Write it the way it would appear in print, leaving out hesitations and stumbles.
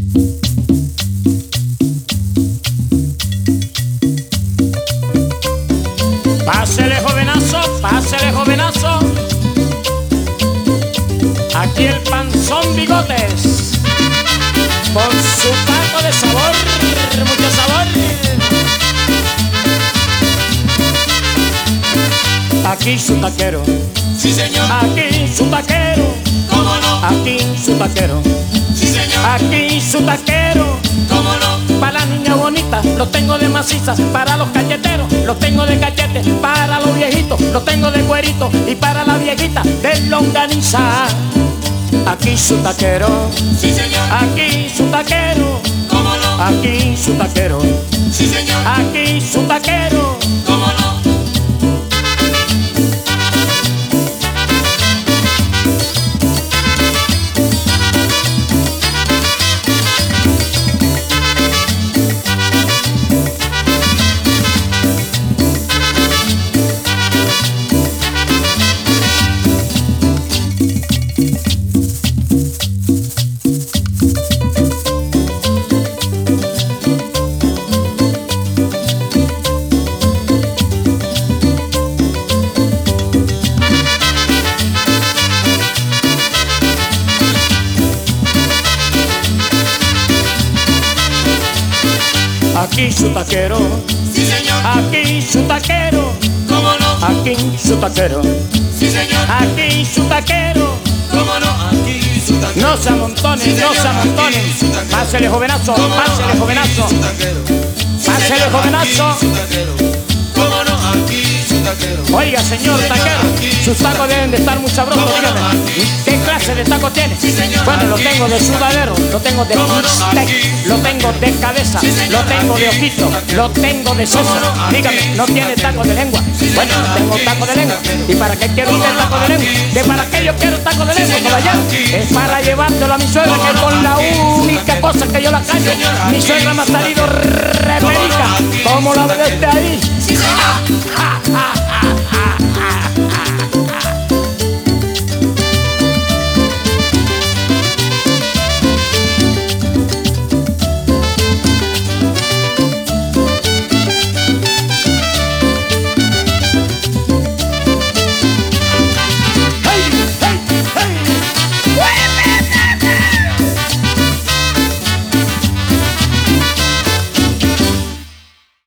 Pásele jovenazo, pásele jovenazo. Aquí el panzón Bigotes, con su taco de sabor, mucho sabor. Aquí su taquero, sí señor. Aquí su taquero, cómo no. Aquí su taquero, sí señor. Aquí su taquero. Cómo no. Para la niña bonita los tengo de macizas, para los cacheteros los tengo de cachete, para los viejitos los tengo de cuerito y para la viejita de longaniza. Aquí su taquero, sí señor. Aquí su taquero, cómo no. Aquí su taquero, sí señor. Aquí su taquero. cómo no. Aquí su taquero, sí señor. Aquí su taquero, cómo no. Aquí su taquero, sí señor. Aquí su taquero. cómo no. Aquí su taquero. No se amontonen, sí, no se amontonen. Aquí su taquero. Pásele jovenazo, cómo no. pásele Aquí jovenazo. su taquero. sí, Pásele señor. jovenazo. Aquí su taquero. cómo no. Aquí su taquero. Oiga, señor taquero, sus tacos deben de estar muy sabrosos, dígame. ¿Qué clase de taco tiene? Bueno, lo tengo de sudadero, lo tengo de bistec, lo tengo de cabeza, lo tengo de ojito, lo tengo de seso. Dígame, ¿no tiene taco de lengua? Bueno, no tengo taco de lengua. ¿Y para qué quiero usted taco de lengua? ¿Que para qué yo quiero taco de lengua, caballero? Es para llevárselo a mi suegra, que con la única cosa que yo la callo, mi suegra me ha salido reperica. ¿Cómo la ve desde ahí? sí señor. ¡Ja, ja, ja, ja!